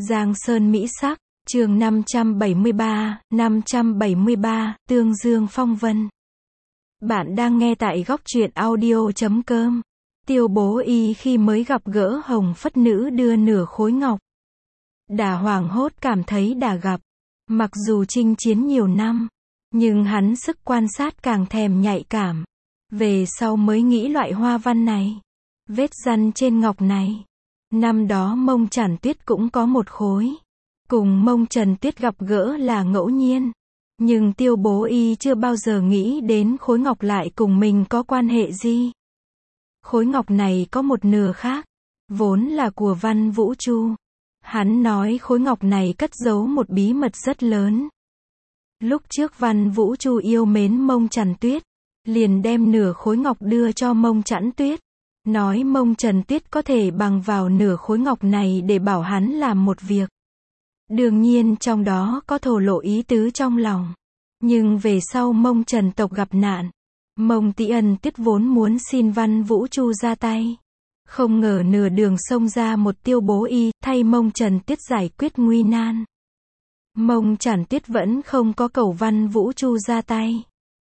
Giang Sơn Mỹ Sắc, chương 573, Tương Dương Phong Vân. Bạn đang nghe tại góc truyện audio.com. Tiêu Bố Y khi mới gặp gỡ Hồng Phất Nữ đưa nửa khối ngọc. Đà hoảng hốt cảm thấy đã gặp. Mặc dù chinh chiến nhiều năm, nhưng hắn sức quan sát càng thèm nhạy cảm. Về sau mới nghĩ loại hoa văn này, vết răn trên ngọc này. Năm đó Mông Trản Tuyết cũng có một khối. Cùng Mông Trần Tuyết gặp gỡ là ngẫu nhiên. Nhưng Tiêu Bố Y chưa bao giờ nghĩ đến khối ngọc lại cùng mình có quan hệ gì. Khối ngọc này có một nửa khác, vốn là của Văn Vũ Chu. Hắn nói khối ngọc này cất giấu một bí mật rất lớn. Lúc trước Văn Vũ Chu yêu mến Mông Trản Tuyết, liền đem nửa khối ngọc đưa cho Mông Trản Tuyết. Nói Mông Trần Tuyết có thể bằng vào nửa khối ngọc này để bảo hắn làm một việc. Đương nhiên trong đó có thổ lộ ý tứ trong lòng. Nhưng về sau Mông Trần tộc gặp nạn, Mông Tỷ Ân Tuyết vốn muốn xin Văn Vũ Chu ra tay. Không ngờ nửa đường xông ra một Tiêu Bố Y, thay Mông Trần Tuyết giải quyết nguy nan. Mông Trản Tuyết vẫn không có cầu Văn Vũ Chu ra tay.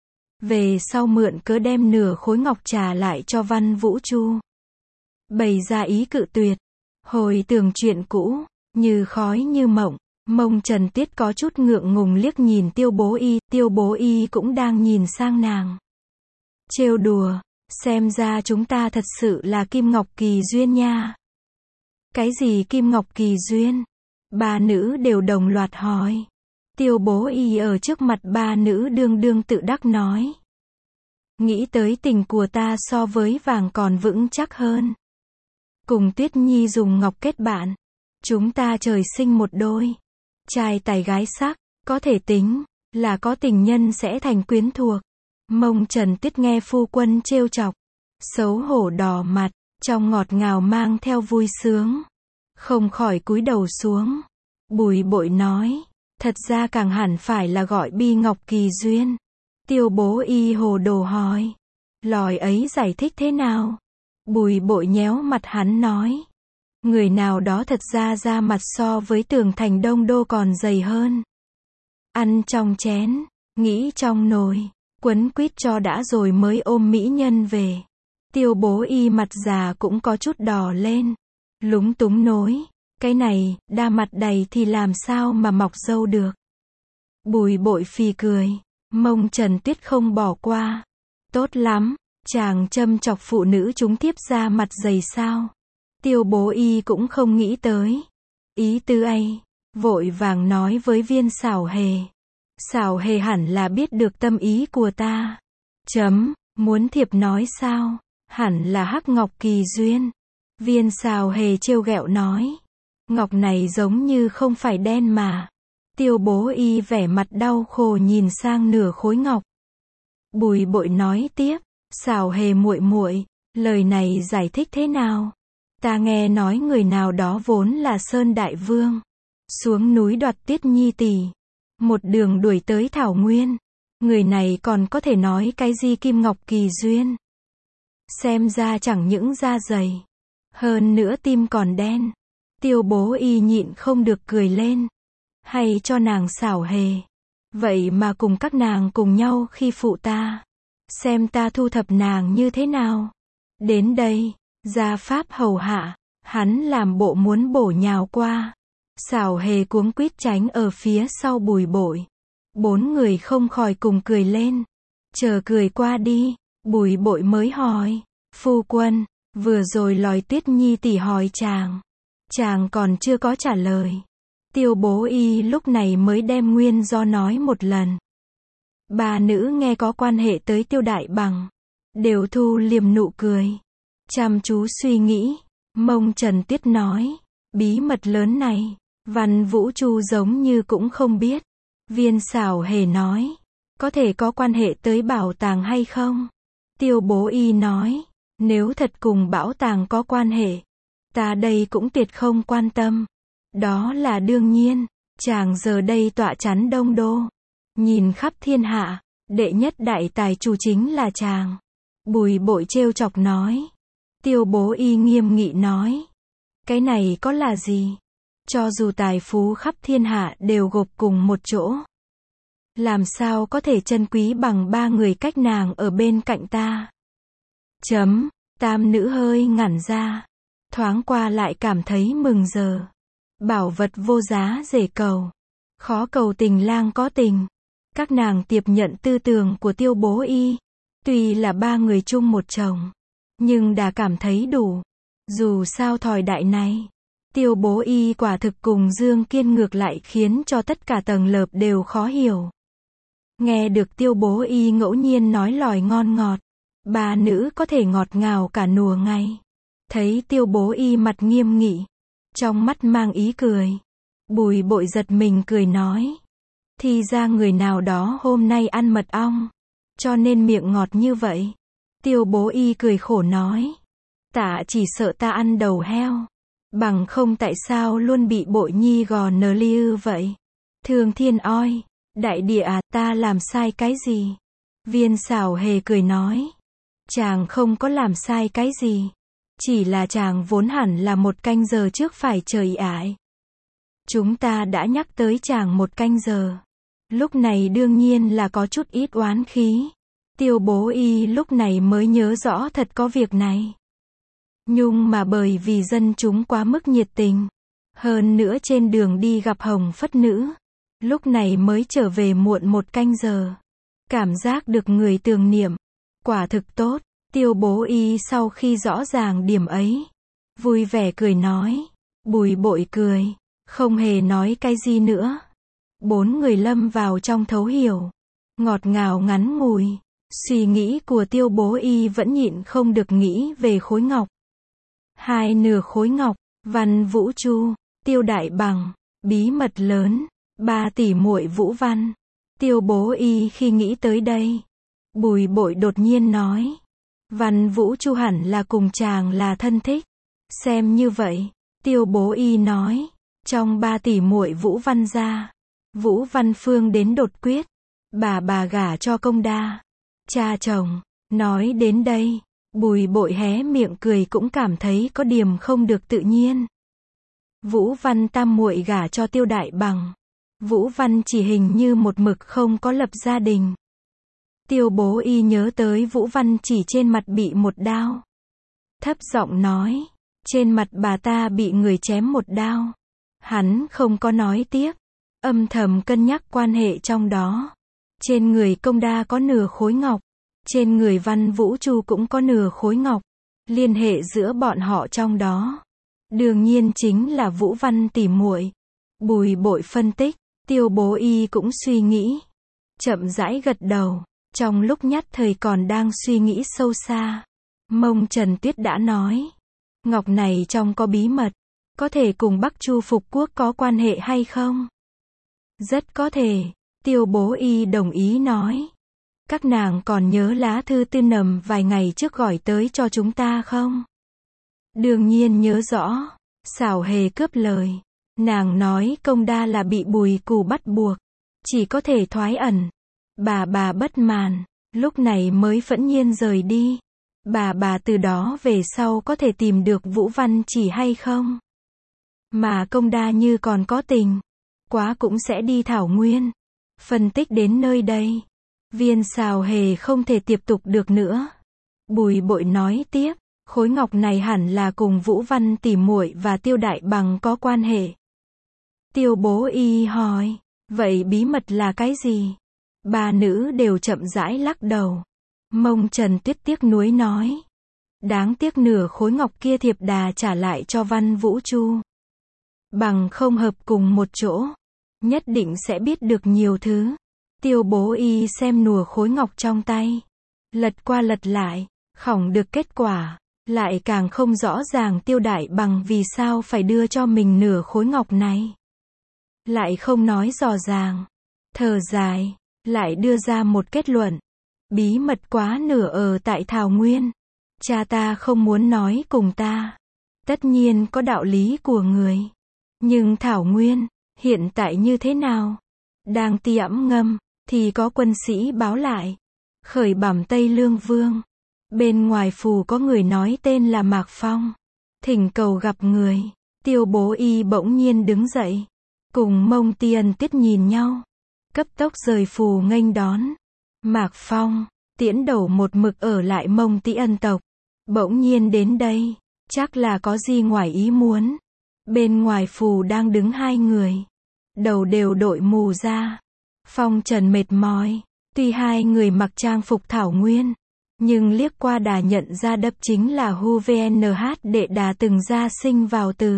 Về sau mượn cớ đem nửa khối ngọc trả lại cho Văn Vũ Chu. Bày ra ý cự tuyệt. Hồi tưởng chuyện cũ, như khói như mộng, Mông Trần Tuyết có chút ngượng ngùng liếc nhìn Tiêu Bố Y, Tiêu Bố Y cũng đang nhìn sang nàng. Trêu đùa, xem ra chúng ta thật sự là kim ngọc kỳ duyên nha. Cái gì kim ngọc kỳ duyên? Ba nữ đều đồng loạt hỏi. Tiêu Bố Y ở trước mặt ba nữ đương đương tự đắc nói. Nghĩ tới tình của ta so với vàng còn vững chắc hơn. Cùng Tuyết Nhi dùng ngọc kết bạn. Chúng ta trời sinh một đôi. Trai tài gái sắc, có thể tính là có tình nhân sẽ thành quyến thuộc. Mông Trần Tuyết nghe phu quân trêu chọc, xấu hổ đỏ mặt, trong ngọt ngào mang theo vui sướng. Không khỏi cúi đầu xuống. Bùi bội nói, thật ra càng hẳn phải là gọi bi ngọc kỳ duyên. Tiêu Bố Y hồ đồ hỏi, lòi ấy giải thích thế nào? Bùi bội nhéo mặt hắn nói, người nào đó thật ra da mặt so với tường thành Đông Đô còn dày hơn. Ăn trong chén, nghĩ trong nồi, quấn quýt cho đã rồi mới ôm mỹ nhân về. Tiêu Bố Y mặt già cũng có chút đỏ lên. Lúng túng nói, cái này, đa mặt đầy thì làm sao mà mọc râu được. Bùi bội phì cười, Mông Trần Tuyết không bỏ qua. Tốt lắm, chàng châm chọc phụ nữ chúng tiếp ra mặt dày sao. Tiêu Bố Y cũng không nghĩ tới ý tứ ấy, vội vàng nói với Viên Xảo Hề. Xảo Hề hẳn là biết được tâm ý của ta. Muốn thiệp nói sao? Hẳn là hắc ngọc kỳ duyên. Viên Xảo Hề trêu ghẹo nói. Ngọc này giống như không phải đen mà. Tiêu Bố Y vẻ mặt đau khổ nhìn sang nửa khối ngọc. Bùi bội nói tiếp, Xảo Hề muội muội, lời này giải thích thế nào? Ta nghe nói người nào đó vốn là Sơn Đại Vương, xuống núi đoạt Tuyết Nhi tỷ, một đường đuổi tới Thảo Nguyên. Người này còn có thể nói cái gì kim ngọc kỳ duyên? Xem ra chẳng những da dày, hơn nữa tim còn đen. Tiêu Bố Y nhịn không được cười lên. Hay cho nàng Xảo Hề, vậy mà cùng các nàng cùng nhau khi phụ ta. Xem ta thu thập nàng như thế nào. Đến đây, gia pháp hầu hạ, hắn làm bộ muốn bổ nhào qua. Xảo Hề cuống quýt tránh ở phía sau bùi bội. Bốn người không khỏi cùng cười lên. Chờ cười qua đi, bùi bội mới hỏi, phu quân, vừa rồi lòi Tuyết Nhi tỷ hỏi chàng. Chàng còn chưa có trả lời. Tiêu Bố Y lúc này mới đem nguyên do nói một lần. Ba nữ nghe có quan hệ tới Tiêu Đại Bằng, đều thu liềm nụ cười. Chăm chú suy nghĩ, Mông Trần Tuyết nói, bí mật lớn này, Văn Vũ Chu giống như cũng không biết. Viên Xảo Hề nói, có thể có quan hệ tới bảo tàng hay không? Tiêu Bố Y nói, nếu thật cùng bảo tàng có quan hệ, ta đây cũng tuyệt không quan tâm. Đó là đương nhiên, chàng giờ đây tọa chắn Đông Đô. Nhìn khắp thiên hạ, đệ nhất đại tài chủ chính là chàng. Bùi bội trêu chọc nói. Tiêu Bố Y nghiêm nghị nói. Cái này có là gì? Cho dù tài phú khắp thiên hạ đều gộp cùng một chỗ, làm sao có thể trân quý bằng ba người cách nàng ở bên cạnh ta. Tam nữ hơi ngẩn ra, thoáng qua lại cảm thấy mừng giờ. Bảo vật vô giá dễ cầu, khó cầu tình lang có tình. Các nàng tiếp nhận tư tưởng của Tiêu Bố Y. Tuy là ba người chung một chồng, nhưng đã cảm thấy đủ. Dù sao thời đại này, Tiêu Bố Y quả thực cùng Dương Kiên ngược lại khiến cho tất cả tầng lớp đều khó hiểu. Nghe được Tiêu Bố Y ngẫu nhiên nói lời ngon ngọt, ba nữ có thể ngọt ngào cả nùa ngày. Thấy Tiêu Bố Y mặt nghiêm nghị, trong mắt mang ý cười, Bùi Bội giật mình cười nói. Thì ra người nào đó hôm nay ăn mật ong, cho nên miệng ngọt như vậy. Tiêu Bố Y cười khổ nói. Tạ chỉ sợ ta ăn đầu heo, bằng không tại sao luôn bị Bội Nhi gò nờ ly ư vậy. Thương thiên oi, đại địa à, ta làm sai cái gì? Viên Xảo Hề cười nói. Chàng không có làm sai cái gì, chỉ là chàng vốn hẳn là 1 canh giờ trước phải trời ải. Chúng ta đã nhắc tới chàng 1 canh giờ. Lúc này đương nhiên là có chút ít oán khí. Tiêu Bố Y lúc này mới nhớ rõ thật có việc này. Nhưng mà bởi vì dân chúng quá mức nhiệt tình, hơn nữa trên đường đi gặp Hồng Phất Nữ, lúc này mới trở về muộn 1 canh giờ. Cảm giác được người tưởng niệm, quả thực tốt. Tiêu Bố Y sau khi rõ ràng điểm ấy, vui vẻ cười nói. Bùi Bội cười, không hề nói cái gì nữa. 4 người lâm vào trong thấu hiểu, ngọt ngào ngắn ngủi. Suy nghĩ của Tiêu Bố Y vẫn nhịn không được nghĩ về khối ngọc. 2 nửa khối ngọc, Văn Vũ Chu, Tiêu Đại Bằng, bí mật lớn, 3 tỷ muội Vũ Văn. Tiêu Bố Y khi nghĩ tới đây, Bùi Bội đột nhiên nói. Văn Vũ Chu hẳn là cùng chàng là thân thích. Xem như vậy, Tiêu Bố Y nói, trong 3 tỷ muội Vũ Văn gia, Vũ Văn Phương đến đột quyết, bà gả cho Công Đa, cha chồng. Nói đến đây, Bùi Bội hé miệng cười cũng cảm thấy có điểm không được tự nhiên. Vũ Văn tam muội gả cho Tiêu Đại Bằng, Vũ Văn chỉ hình như một mực không có lập gia đình. Tiêu Bố Y nhớ tới Vũ Văn chỉ trên mặt bị một đao, thấp giọng nói, trên mặt bà ta bị người chém một đao. Hắn không có nói tiếp, âm thầm cân nhắc quan hệ trong đó. Trên người Công Đa có nửa khối ngọc, trên người Văn Vũ Chu cũng có nửa khối ngọc. Liên hệ giữa bọn họ trong đó, đương nhiên chính là Vũ Văn tỷ muội. Bùi Bội phân tích, Tiêu Bố Y cũng suy nghĩ, chậm rãi gật đầu. Trong lúc nhất thời còn đang suy nghĩ sâu xa, Mông Trần Tuyết đã nói, ngọc này trong có bí mật, có thể cùng Bắc Chu phục quốc có quan hệ hay không? Rất có thể, Tiêu Bố Y đồng ý nói. Các nàng còn nhớ lá thư Tư Nầm vài ngày trước gửi tới cho chúng ta không? Đương nhiên nhớ rõ. Xảo Hề cướp lời. Nàng nói Công Đa là bị Bùi Cù bắt buộc, chỉ có thể thoái ẩn. Bà bất mãn, lúc này mới phẫn nhiên rời đi. Bà từ đó về sau có thể tìm được Vũ Văn chỉ hay không? Mà Công Đa như còn có tình, quá cũng sẽ đi Thảo Nguyên. Phân tích đến nơi đây, Viên Xào Hề không thể tiếp tục được nữa. Bùi Bội nói tiếp, khối ngọc này hẳn là cùng Vũ Văn tỷ muội và Tiêu Đại Bằng có quan hệ. Tiêu Bố Y hỏi, vậy bí mật là cái gì? Ba nữ đều chậm rãi lắc đầu. Mông Trần Tuyết tiếc nuối nói, đáng tiếc nửa khối ngọc kia Thiệp Đà trả lại cho Văn Vũ Chu. Bằng không hợp cùng một chỗ, nhất định sẽ biết được nhiều thứ. Tiêu Bố Y xem nửa khối ngọc trong tay, lật qua lật lại, khỏng được kết quả, lại càng không rõ ràng Tiêu Đại Bằng vì sao phải đưa cho mình nửa khối ngọc này. Lại không nói rõ ràng, thở dài, lại đưa ra một kết luận, bí mật quá nửa ở tại Thảo Nguyên. Cha ta không muốn nói cùng ta, tất nhiên có đạo lý của người. Nhưng Thảo Nguyên, hiện tại như thế nào? Đang tiễm ngâm, thì có quân sĩ báo lại. Khởi bẩm Tây Lương Vương. Bên ngoài phủ có người nói tên là Mạc Phong. Thỉnh cầu gặp người. Tiêu Bố Y bỗng nhiên đứng dậy, cùng Mông Ti Ân Tiết nhìn nhau, cấp tốc rời phù nghênh đón. Mạc Phong, Tiễn Đầu một mực ở lại Mông Ti Ân tộc, bỗng nhiên đến đây, chắc là có gì ngoài ý muốn. Bên ngoài phù đang đứng hai người, đầu đều đội mù ra, phong trần mệt mỏi. Tuy hai người mặc trang phục thảo nguyên, nhưng liếc qua đã nhận ra đập chính là Hu VNH đệ đã từng ra sinh vào từ.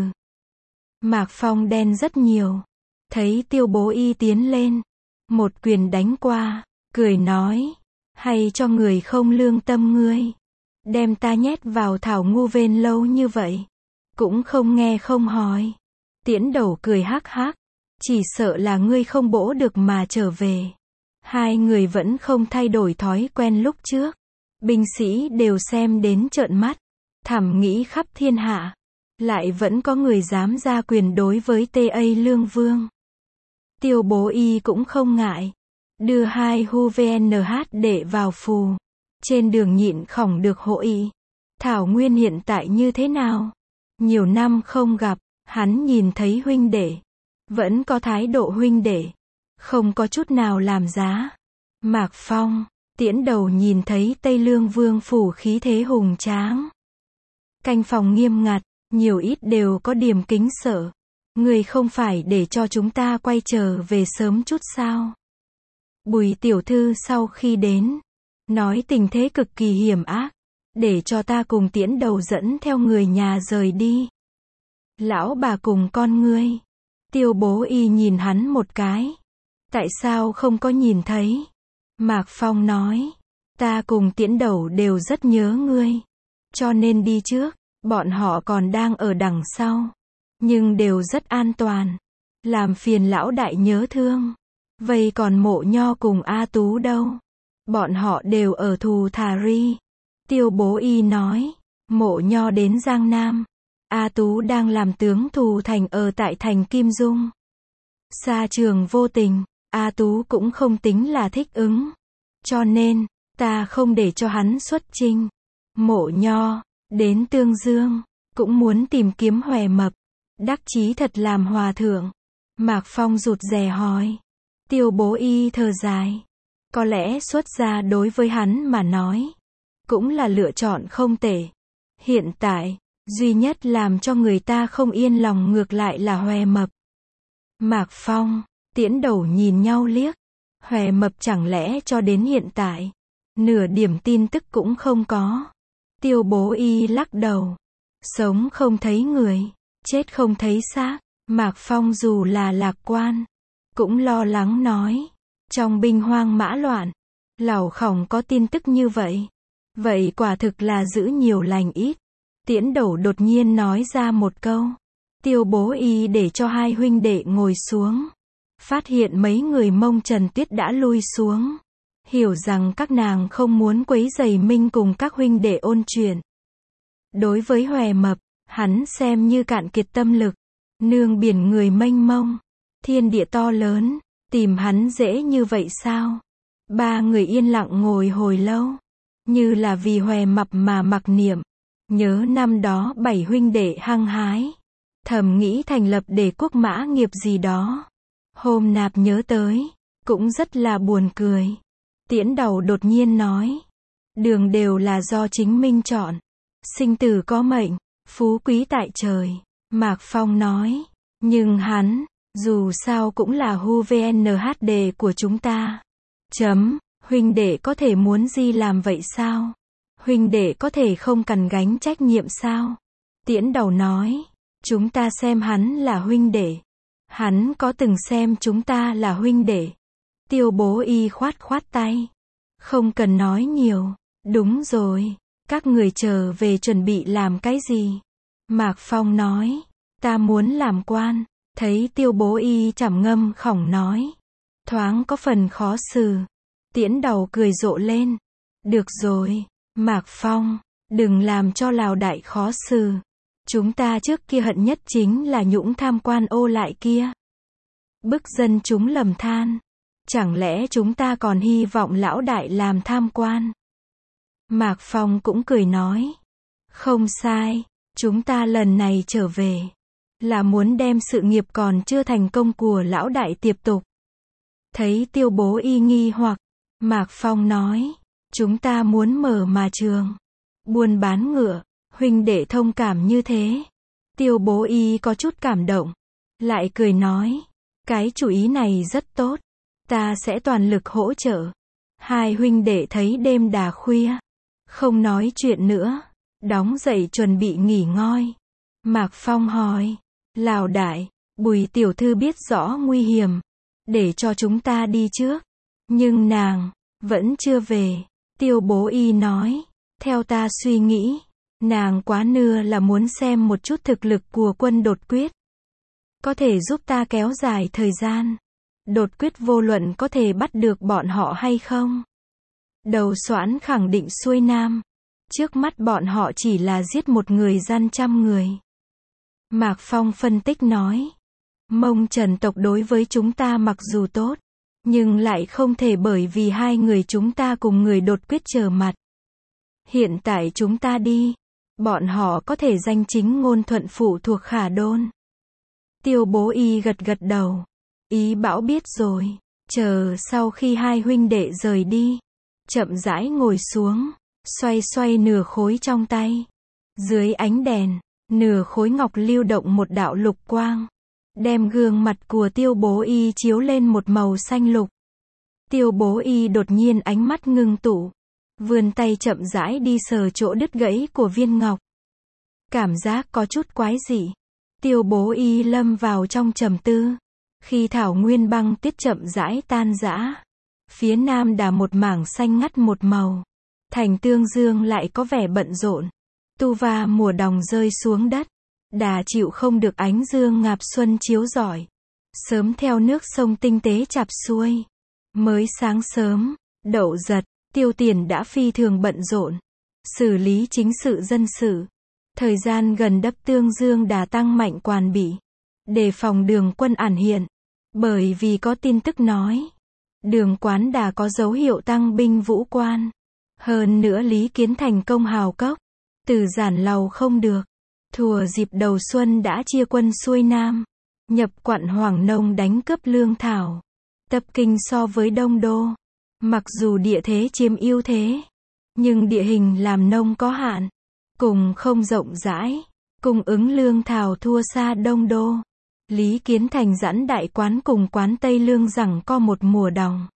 Mạc Phong đen rất nhiều, thấy Tiêu Bố Y tiến lên, một quyền đánh qua, cười nói, hay cho người không lương tâm ngươi, đem ta nhét vào thảo ngu vên lâu như vậy, cũng không nghe không hỏi. Tiễn Đầu cười hắc hắc, chỉ sợ là ngươi không bỗ được mà trở về. Hai người vẫn không thay đổi thói quen lúc trước, binh sĩ đều xem đến trợn mắt, thầm nghĩ khắp thiên hạ, lại vẫn có người dám ra quyền đối với T.A. Lương Vương. Tiêu Bố Y cũng không ngại, đưa hai Hu VNH để vào phù, trên đường nhịn khỏng được hội. Thảo Nguyên hiện tại như thế nào? Nhiều năm không gặp, hắn nhìn thấy huynh đệ, vẫn có thái độ huynh đệ, không có chút nào làm giá. Mạc Phong, Tiễn Đầu nhìn thấy Tây Lương Vương phủ khí thế hùng tráng, canh phòng nghiêm ngặt, nhiều ít đều có điểm kính sợ. Người không phải để cho chúng ta quay trở về sớm chút sao? Bùi tiểu thư sau khi đến, nói tình thế cực kỳ hiểm ác, để cho ta cùng Tiễn Đầu dẫn theo người nhà rời đi. Lão bà cùng con ngươi. Tiêu Bố Y nhìn hắn một cái. Tại sao không có nhìn thấy? Mạc Phong nói, ta cùng Tiễn Đầu đều rất nhớ ngươi, cho nên đi trước, bọn họ còn đang ở đằng sau, nhưng đều rất an toàn, làm phiền lão đại nhớ thương. Vậy còn Mộ Nho cùng A Tú đâu? Bọn họ đều ở Thù Thà Ri. Tiêu Bố Y nói, Mộ Nho đến Giang Nam, A Tú đang làm tướng Thù Thành ở tại thành Kim Dung. Sa trường vô tình, A Tú cũng không tính là thích ứng, cho nên, ta không để cho hắn xuất chinh. Mộ Nho, đến Tương Dương, cũng muốn tìm kiếm Hòe Mập, đắc chí thật làm hòa thượng. Mạc Phong rụt rè hỏi. Tiêu Bố Y thở dài, có lẽ xuất gia đối với hắn mà nói, cũng là lựa chọn không tệ. Hiện tại, duy nhất làm cho người ta không yên lòng ngược lại là Hòe Mập. Mạc Phong, Tiễn Đầu nhìn nhau liếc, Hòe Mập chẳng lẽ cho đến hiện tại, nửa điểm tin tức cũng không có. Tiêu Bố Y lắc đầu, sống không thấy người, chết không thấy xác. Mạc Phong dù là lạc quan, cũng lo lắng nói, trong binh hoang mã loạn, lảo khỏng có tin tức như vậy, vậy quả thực là giữ nhiều lành ít. Tiễn Đầu đột nhiên nói ra một câu. Tiêu Bố Y để cho hai huynh đệ ngồi xuống, phát hiện mấy người Mông Trần Tuyết đã lui xuống, hiểu rằng các nàng không muốn quấy rầy Minh cùng các huynh đệ ôn chuyện. Đối với Hòe Mập, hắn xem như cạn kiệt tâm lực, nương biển người mênh mông, thiên địa to lớn, tìm hắn dễ như vậy sao? Ba người yên lặng ngồi hồi lâu, như là vì Hòe Mập mà mặc niệm, nhớ năm đó 7 huynh đệ hăng hái, thầm nghĩ thành lập Đề Quốc Mã Nghiệp gì đó. Hôm nạp nhớ tới, cũng rất là buồn cười. Tiễn Đầu đột nhiên nói, đường đều là do chính mình chọn, sinh tử có mệnh, phú quý tại trời. Mạc Phong nói, nhưng hắn, dù sao cũng là Hu VNHD của chúng ta. Huynh đệ có thể muốn gì làm vậy sao? Huynh đệ có thể không cần gánh trách nhiệm sao? Tiễn Đầu nói, chúng ta xem hắn là huynh đệ. Hắn có từng xem chúng ta là huynh đệ. Tiêu Bố Y khoát khoát tay. Không cần nói nhiều. Đúng rồi, các người trở về chuẩn bị làm cái gì? Mạc Phong nói, ta muốn làm quan. Thấy Tiêu Bố Y trầm ngâm khỏng nói, thoáng có phần khó xử. Tiễn Đầu cười rộ lên. Được rồi, Mạc Phong, đừng làm cho Lào đại khó xử. Chúng ta trước kia hận nhất chính là nhũng tham quan ô lại kia. Bức dân chúng lầm than. Chẳng lẽ chúng ta còn hy vọng lão đại làm tham quan? Mạc Phong cũng cười nói, không sai, chúng ta lần này trở về, là muốn đem sự nghiệp còn chưa thành công của lão đại tiếp tục. Thấy Tiêu Bố Y nghi hoặc, Mạc Phong nói, chúng ta muốn mở mà trường, buôn bán ngựa, huynh đệ thông cảm như thế. Tiêu Bố Y có chút cảm động, lại cười nói, cái chủ ý này rất tốt, ta sẽ toàn lực hỗ trợ. Hai huynh đệ thấy đêm đà khuya, không nói chuyện nữa, đóng dậy chuẩn bị nghỉ ngơi. Mạc Phong hỏi, Lão đại, Bùi tiểu thư biết rõ nguy hiểm, để cho chúng ta đi trước, nhưng nàng vẫn chưa về. Tiêu Bố Y nói, theo ta suy nghĩ, nàng quá nưa là muốn xem một chút thực lực của quân đột quyết. Có thể giúp ta kéo dài thời gian. Đột quyết vô luận có thể bắt được bọn họ hay không. Đầu Soãn khẳng định xuôi nam. Trước mắt bọn họ chỉ là giết một người gian trăm người. Mạc Phong phân tích nói, Mông Trần tộc đối với chúng ta mặc dù tốt, nhưng lại không thể bởi vì hai người chúng ta cùng người đột quyết trở mặt. Hiện tại chúng ta đi, bọn họ có thể danh chính ngôn thuận phụ thuộc Khả Đôn. Tiêu Bố Y gật gật đầu, ý bảo biết rồi, chờ sau khi hai huynh đệ rời đi, chậm rãi ngồi xuống, xoay xoay nửa khối trong tay. Dưới ánh đèn, nửa khối ngọc lưu động một đạo lục quang, đem gương mặt của Tiêu Bố Y chiếu lên một màu xanh lục. Tiêu Bố Y đột nhiên ánh mắt ngưng tụ, vươn tay chậm rãi đi sờ chỗ đứt gãy của viên ngọc. Cảm giác có chút quái dị. Tiêu Bố Y lâm vào trong trầm tư. Khi thảo nguyên băng tuyết chậm rãi tan rã, phía nam đà một mảng xanh ngắt một màu. Thành Tương Dương lại có vẻ bận rộn. Tu va mùa đồng rơi xuống đất, đà chịu không được ánh dương ngạp xuân chiếu rọi. Sớm theo nước sông tinh tế chạp xuôi. Mới sáng sớm, Đậu Giật, Tiêu Tiền đã phi thường bận rộn, xử lý chính sự dân sự. Thời gian gần đắp Tương Dương đà tăng mạnh quan bị, đề phòng Đường quân ẩn hiện. Bởi vì có tin tức nói, Đường quán đà có dấu hiệu tăng binh vũ quan. Hơn nữa Lý Kiến thành công hào cốc, từ giản lầu không được. Thùa dịp đầu xuân đã chia quân xuôi nam, nhập quận Hoàng Nông đánh cướp lương thảo. Tập kinh so với Đông Đô, mặc dù địa thế chiếm ưu thế, nhưng địa hình làm nông có hạn, cùng không rộng rãi, cung ứng lương thảo thua xa Đông Đô. Lý Kiến thành dẫn đại quán cùng quán Tây Lương giằng co một mùa đồng.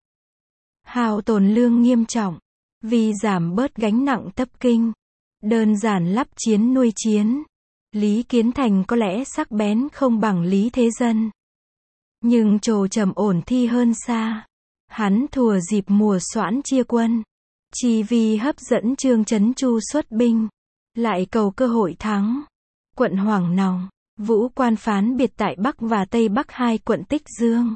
Hao tổn lương nghiêm trọng, vì giảm bớt gánh nặng Tập kinh, đơn giản lắp chiến nuôi chiến. Lý Kiến thành có lẽ sắc bén không bằng Lý Thế Dân, nhưng trồ trầm ổn thi hơn xa. Hắn thùa dịp mùa Soãn chia quân, chỉ vì hấp dẫn Trương Chấn Chu xuất binh, lại cầu cơ hội thắng. Quận Hoàng Nòng, vũ quan phán biệt tại Bắc và Tây Bắc hai quận Tích Dương,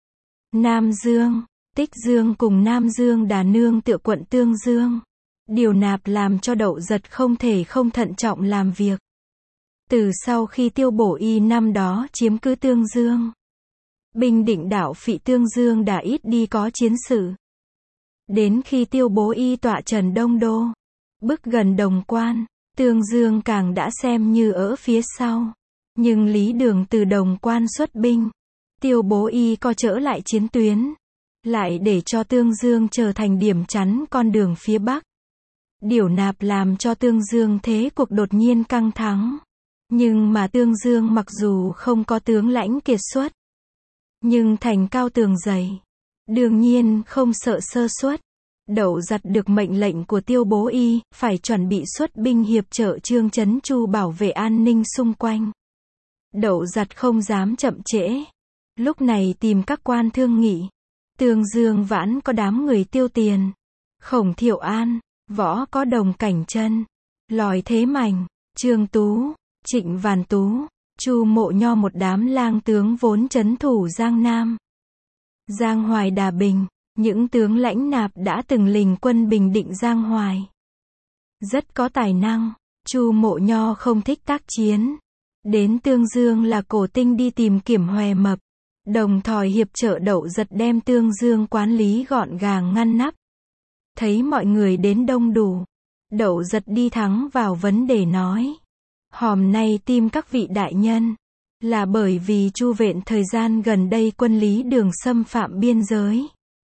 Nam Dương. Tích Dương cùng Nam Dương đà nương tựa quận Tương Dương. Điều nạp làm cho Đậu Giật không thể không thận trọng làm việc. Từ sau khi Tiêu Bố Y năm đó chiếm cứ Tương Dương, bình định đảo phị Tương Dương đã ít đi có chiến sự. Đến khi Tiêu Bố Y tọa trần Đông Đô, bước gần Đồng Quan, Tương Dương càng đã xem như ở phía sau. Nhưng Lý Đường từ Đồng Quan xuất binh, Tiêu Bố Y co trở lại chiến tuyến, lại để cho Tương Dương trở thành điểm chắn con đường phía Bắc. Điều nạp làm cho Tương Dương thế cuộc đột nhiên căng thẳng. Nhưng mà Tương Dương mặc dù không có tướng lãnh kiệt xuất, nhưng thành cao tường dày, đương nhiên không sợ sơ suất. Đậu Giật được mệnh lệnh của Tiêu Bố Y, phải chuẩn bị xuất binh hiệp trợ Trương Chấn Chu bảo vệ an ninh xung quanh. Đậu Giật không dám chậm trễ. Lúc này tìm các quan thương nghị. Tương Dương vãn có đám người Tiêu Tiền, Khổng Thiệu An, Võ có Đồng Cảnh Chân, Lòi Thế Mành, Trương Tú, Trịnh Vàn Tú, Chu Mộ Nho, một đám lang tướng vốn trấn thủ Giang Nam, Giang Hoài Đà Bình. Những tướng lãnh nạp đã từng lình quân bình định Giang Hoài, rất có tài năng. Chu Mộ Nho không thích tác chiến, đến Tương Dương là cổ tinh đi tìm Kiểm Hòe Mập, đồng thời hiệp trợ Đậu Giật đem Tương Dương quản lý gọn gàng ngăn nắp. Thấy mọi người đến đông đủ, Đậu Giật đi thẳng vào vấn đề nói, hôm nay tìm các vị đại nhân, là bởi vì Chu Vệ thời gian gần đây quân Lý Đường xâm phạm biên giới.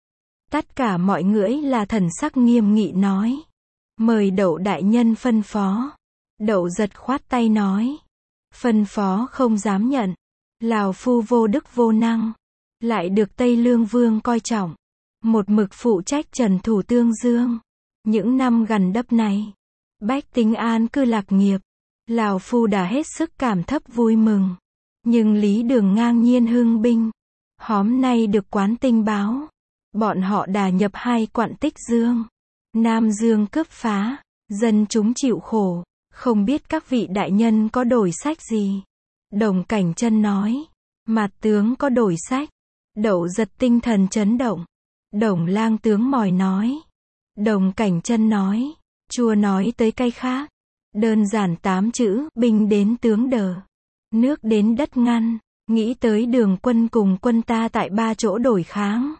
Tất cả mọi ngưỡi là thần sắc nghiêm nghị nói. Mời Đậu đại nhân phân phó. Đậu giật khoát tay nói. Phân phó không dám nhận. Lào phu vô đức vô năng. Lại được Tây Lương Vương coi trọng. Một mực phụ trách trần thủ Tương Dương. Những năm gần đắp này, bách tính an cư lạc nghiệp. Lào phu đã hết sức cảm thấp vui mừng. Nhưng Lý Đường ngang nhiên hưng binh. Hôm nay được quán tinh báo. Bọn họ đã nhập 2 quận Tích Dương, Nam Dương cướp phá. Dân chúng chịu khổ. Không biết các vị đại nhân có đổi sách gì. Đồng Cảnh Chân nói. Mạt tướng có đổi sách. Đậu giật tinh thần chấn động. Đồng lang tướng mỏi nói. Đồng Cảnh Chân nói. Chua nói tới cái khác. Đơn giản 8 chữ, binh đến tướng đỡ. Nước đến đất ngăn. Nghĩ tới Đường quân cùng quân ta tại 3 chỗ đổi kháng.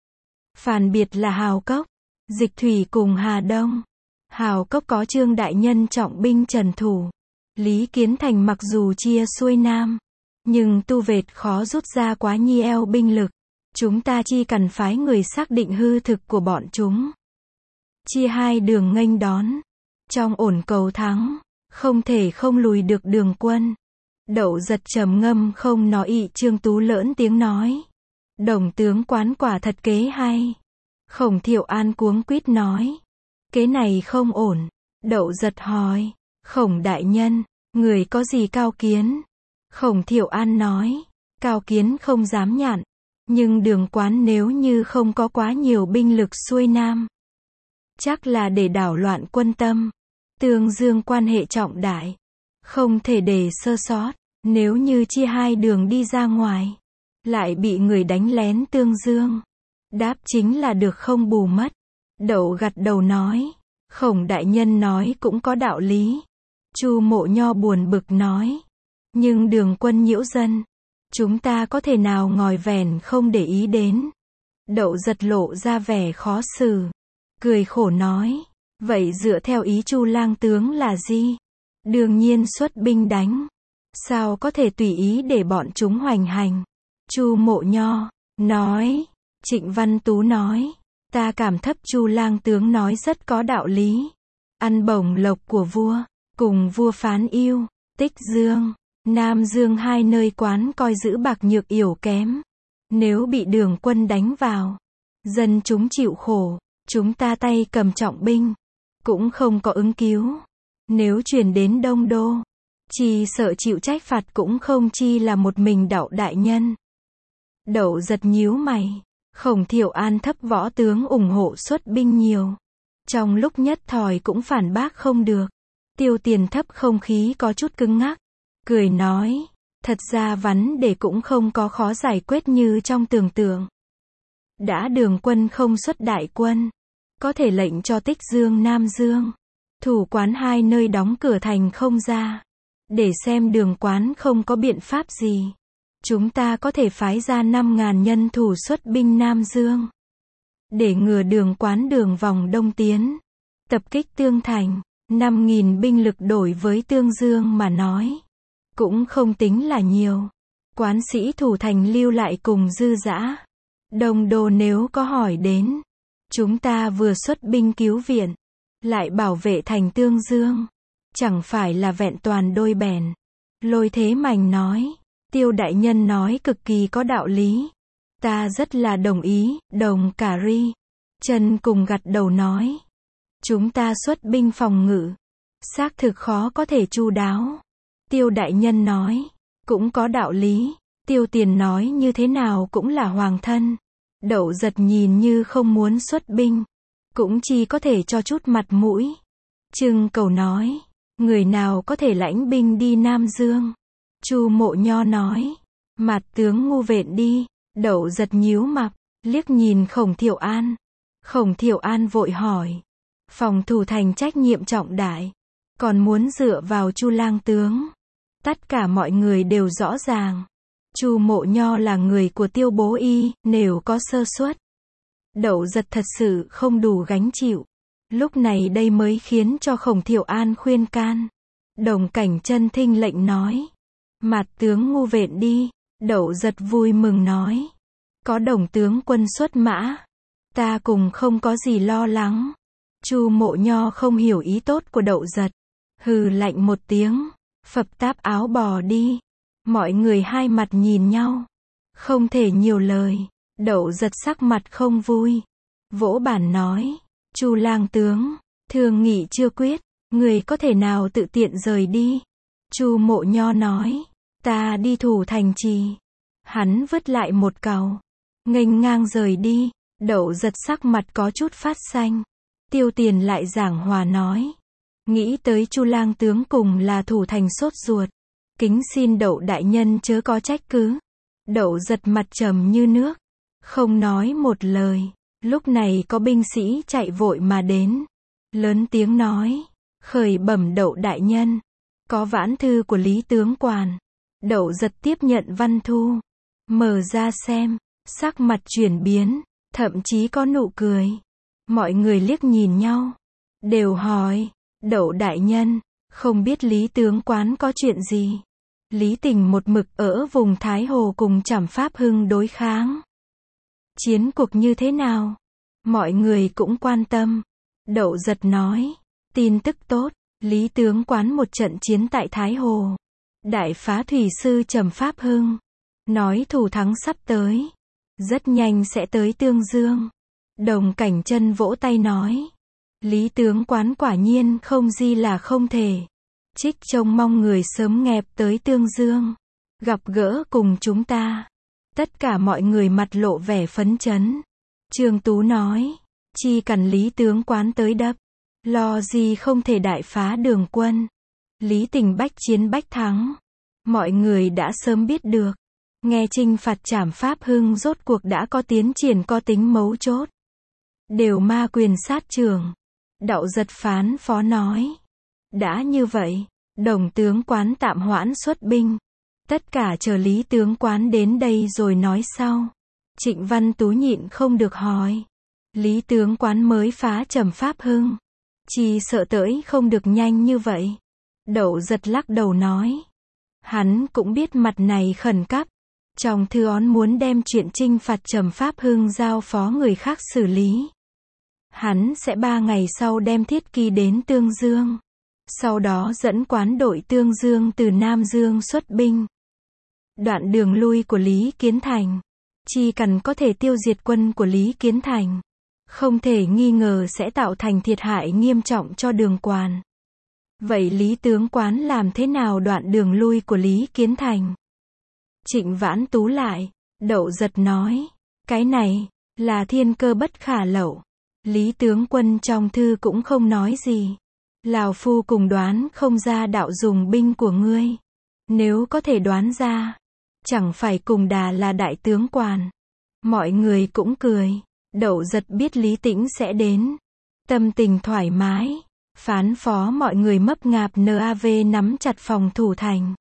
Phản biệt là Hào Cốc, Dịch Thủy cùng Hà Đông. Hào Cốc có Trương đại nhân trọng binh trần thủ. Lý Kiến Thành mặc dù chia xuôi nam, nhưng tu vệt khó rút ra quá nhiều binh lực. Chúng ta chỉ cần phái người xác định hư thực của bọn chúng. Chia 2 đường nghênh đón. Trong ổn cầu thắng, không thể không lùi được Đường quân. Đậu giật trầm ngâm không nói ý. Trương Tú lớn tiếng nói. Đồng tướng quán quả thật kế hay. Khổng Thiệu An cuống quýt nói. Kế này không ổn. Đậu giật hỏi. Khổng đại nhân, người có gì cao kiến? Khổng Thiệu An nói. Cao kiến không dám nhạn. Nhưng Đường quán nếu như không có quá nhiều binh lực xuôi nam, chắc là để đảo loạn quân tâm. Tương Dương quan hệ trọng đại, không thể để sơ sót. Nếu như chia 2 đường đi ra ngoài, lại bị người đánh lén Tương Dương, đáp chính là được không bù mất. Đậu gật đầu nói. Khổng đại nhân nói cũng có đạo lý. Chu Mộ Nho buồn bực nói. Nhưng Đường quân nhiễu dân, chúng ta có thể nào ngòi vẻn không để ý đến. Đậu giật lộ ra vẻ khó xử, cười khổ nói. Vậy dựa theo ý Chu lang tướng là gì? Đương nhiên xuất binh đánh. Sao có thể tùy ý để bọn chúng hoành hành? Chu Mộ Nho nói. Trịnh Văn Tú nói. Ta cảm thấp Chu lang tướng nói rất có đạo lý. Ăn bổng lộc của vua, cùng vua phán yêu, Tích Dương, Nam Dương 2 nơi quán coi giữ bạc nhược yểu kém. Nếu bị Đường quân đánh vào, dân chúng chịu khổ, chúng ta tay cầm trọng binh, cũng không có ứng cứu. Nếu chuyển đến Đông Đô, chỉ sợ chịu trách phạt cũng không chi là một mình Đậu đại nhân. Đậu giật nhíu mày. Khổng Thiệu An thấp võ tướng ủng hộ xuất binh nhiều. Trong lúc nhất thời cũng phản bác không được. Tiêu Tiền thấp không khí có chút cứng ngắc. Cười nói. Thật ra vấn đề cũng không có khó giải quyết như trong tưởng tượng. Đã Đường quân không xuất đại quân, có thể lệnh cho Tích Dương Nam Dương thủ quán 2 nơi đóng cửa thành không ra. Để xem Đường quán không có biện pháp gì, chúng ta có thể phái ra 5.000 nhân thủ xuất binh Nam Dương, để ngừa Đường quán đường vòng đông tiến, tập kích Tương Thành. 5.000 binh lực đổi với Tương Dương mà nói, cũng không tính là nhiều. Quán sĩ thủ thành lưu lại cùng dư dã. Đông Đô nếu có hỏi đến, chúng ta vừa xuất binh cứu viện, lại bảo vệ thành Tương Dương, chẳng phải là vẹn toàn đôi bèn. Lôi Thế Mành nói. Tiêu đại nhân nói cực kỳ có đạo lý. Ta rất là đồng ý. Đồng Cả Ri, Trần cùng gật đầu nói. Chúng ta xuất binh phòng ngự, xác thực khó có thể chu đáo. Tiêu đại nhân nói. Cũng có đạo lý. Tiêu Tiền nói như thế nào cũng là hoàng thân. Đậu giật nhìn như không muốn xuất binh, cũng chỉ có thể cho chút mặt mũi. Trưng Cầu nói. Người nào có thể lãnh binh đi Nam Dương? Chu Mộ Nho nói. Mạt tướng Ngu Vện đi. Đậu giật nhíu mày, liếc nhìn Khổng Thiệu An. Khổng Thiệu An vội hỏi. Phòng thủ thành trách nhiệm trọng đại, còn muốn dựa vào Chu lang tướng. Tất cả mọi người đều rõ ràng. Chu Mộ Nho là người của Tiêu Bố Y, nếu có sơ suất, Đậu giật thật sự không đủ gánh chịu. Lúc này đây mới khiến cho Khổng Thiệu An khuyên can. Đồng Cảnh Chân thinh lệnh nói. Mạt tướng ngu vện đi, Đậu Giật vui mừng nói. Có Đồng tướng quân xuất mã, ta cùng không có gì lo lắng. Chu Mộ Nho không hiểu ý tốt của Đậu Giật, hừ lạnh một tiếng, phập táp áo bò đi. Mọi người hai mặt nhìn nhau, không thể nhiều lời. Đậu Giật sắc mặt không vui, vỗ bàn nói, Chu lang tướng, thương nghị chưa quyết, người có thể nào tự tiện rời đi? Chu Mộ Nho nói, ta đi thủ thành trì. Hắn vứt lại một cào, nghênh ngang rời đi. Đậu Giật sắc mặt có chút phát xanh. Tiêu Tiền lại giảng hòa nói, nghĩ tới Chu lang tướng cùng là thủ thành sốt ruột, kính xin Đậu đại nhân chớ có trách cứ. Đậu Giật mặt trầm như nước, không nói một lời. Lúc này có binh sĩ chạy vội mà đến, lớn tiếng nói, khởi bẩm Đậu đại nhân, có vãn thư của Lý tướng quản. Đậu Giật tiếp nhận văn thư, mở ra xem, sắc mặt chuyển biến, thậm chí có nụ cười. Mọi người liếc nhìn nhau, đều hỏi, Đậu đại nhân, không biết Lý tướng quán có chuyện gì? Lý Tình một mực ở vùng Thái Hồ cùng Trảm Pháp Hưng đối kháng. Chiến cuộc như thế nào? Mọi người cũng quan tâm. Đậu Giật nói, tin tức tốt, Lý tướng quán một trận chiến tại Thái Hồ, đại phá thủy sư Trầm Pháp Hưng, nói thủ thắng sắp tới, rất nhanh sẽ tới Tương Dương. Đồng Cảnh Chân vỗ tay nói, Lý tướng quán quả nhiên không gì là không thể. Trích trông mong người sớm nghẹp tới Tương Dương, gặp gỡ cùng chúng ta. Tất cả mọi người mặt lộ vẻ phấn chấn. Trương Tú nói, chi cần Lý tướng quán tới đập, lo gì không thể đại phá Đường quân. Lý Tình bách chiến bách thắng, mọi người đã sớm biết được. Nghe chinh phạt Trảm Pháp Hưng rốt cuộc đã có tiến triển có tính mấu chốt, đều ma quyền sát trưởng. Đậu Giật phán phó nói, đã như vậy, Đồng tướng quán tạm hoãn xuất binh, tất cả chờ Lý tướng quán đến đây rồi nói sau. Trịnh Văn Tú nhịn không được hỏi, Lý tướng quán mới phá Trầm Pháp Hưng, chỉ sợ tới không được nhanh như vậy. Đậu Giật lắc đầu nói, hắn cũng biết mặt này khẩn cấp, trong thư ón muốn đem chuyện chinh phạt Trầm Pháp Hưng giao phó người khác xử lý. Hắn sẽ 3 ngày sau đem thiết kỳ đến Tương Dương, sau đó dẫn quán đội Tương Dương từ Nam Dương xuất binh. Đoạn đường lui của Lý Kiến Thành, chỉ cần có thể tiêu diệt quân của Lý Kiến Thành, không thể nghi ngờ sẽ tạo thành thiệt hại nghiêm trọng cho Đường Quán. Vậy Lý tướng quán làm thế nào đoạn đường lui của Lý Kiến Thành? Trịnh Vãn Tú lại, Đậu Giật nói, cái này là thiên cơ bất khả lậu. Lý tướng quân trong thư cũng không nói gì. Lão phu cùng đoán không ra đạo dùng binh của ngươi. Nếu có thể đoán ra, chẳng phải cùng đà là đại tướng quản. Mọi người cũng cười. Đậu Giật biết Lý Tĩnh sẽ đến, tâm tình thoải mái, phán phó mọi người mấp ngạp NAV nắm chặt phòng thủ thành.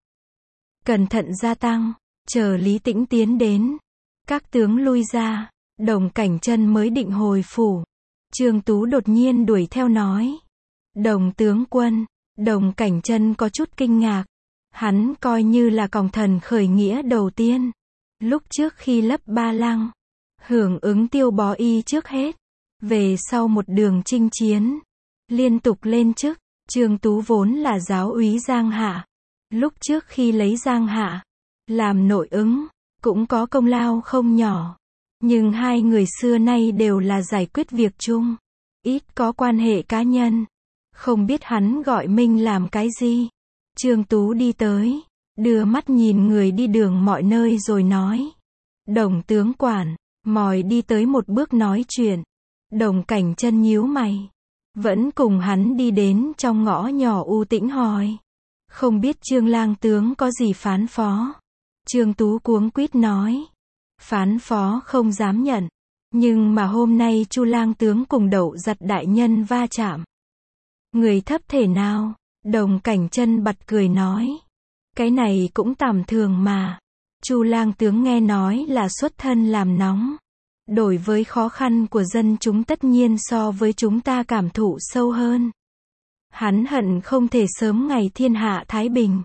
Cẩn thận gia tăng, chờ Lý Tĩnh tiến đến, các tướng lui ra. Đồng Cảnh Chân mới định hồi phủ, Trương Tú đột nhiên đuổi theo nói, Đồng tướng quân. Đồng Cảnh Chân có chút kinh ngạc, hắn coi như là còng thần khởi nghĩa đầu tiên, lúc trước khi lấp Ba Lăng, hưởng ứng Tiêu Bó Y trước hết, về sau một đường chinh chiến, liên tục lên chức. Trương Tú vốn là giáo úy Giang Hạ, lúc trước khi lấy Giang Hạ làm nội ứng, cũng có công lao không nhỏ. Nhưng hai người xưa nay đều là giải quyết việc chung, ít có quan hệ cá nhân. Không biết hắn gọi Minh làm cái gì. Trương Tú đi tới, đưa mắt nhìn người đi đường mọi nơi rồi nói, Đồng tướng quản. Mòi đi tới một bước nói chuyện. Đồng Cảnh Chân nhíu mày, vẫn cùng hắn đi đến trong ngõ nhỏ u tĩnh hỏi, không biết Trương lang tướng có gì phán phó. Trương Tú cuống quýt nói, phán phó không dám nhận, nhưng mà hôm nay Chu lang tướng cùng Đậu Giật đại nhân va chạm, người thấp thể nào? Đồng Cảnh Chân bật cười nói, cái này cũng tầm thường mà. Chu lang tướng nghe nói là xuất thân làm nóng, đối với khó khăn của dân chúng tất nhiên so với chúng ta cảm thụ sâu hơn. Hắn hận không thể sớm ngày thiên hạ thái bình,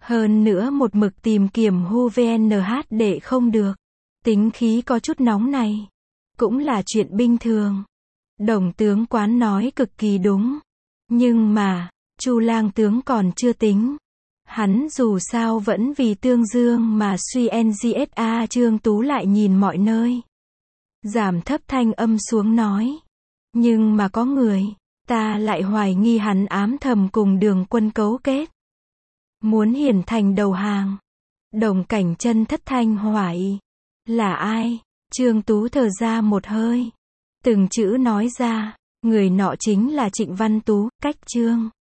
Hơn nữa một mực tìm kiếm Hu VNH để không được. Tính khí có chút nóng này. Cũng là chuyện bình thường. Đồng tướng quán nói cực kỳ đúng. Nhưng mà, Chu Lang tướng còn chưa tính. Hắn dù sao vẫn vì Tương Dương mà suy NGSA. Trương Tú lại nhìn mọi nơi. Giảm thấp thanh âm xuống nói. Nhưng mà có người, ta lại hoài nghi hắn ám thầm cùng Đường Quân cấu kết. Muốn Hiển Thành đầu hàng. Đồng Cảnh Chân thất thanh hỏi. Là ai? Trương Tú thở ra một hơi. Từng chữ nói ra. Người nọ chính là Trịnh Văn Tú, cách Trương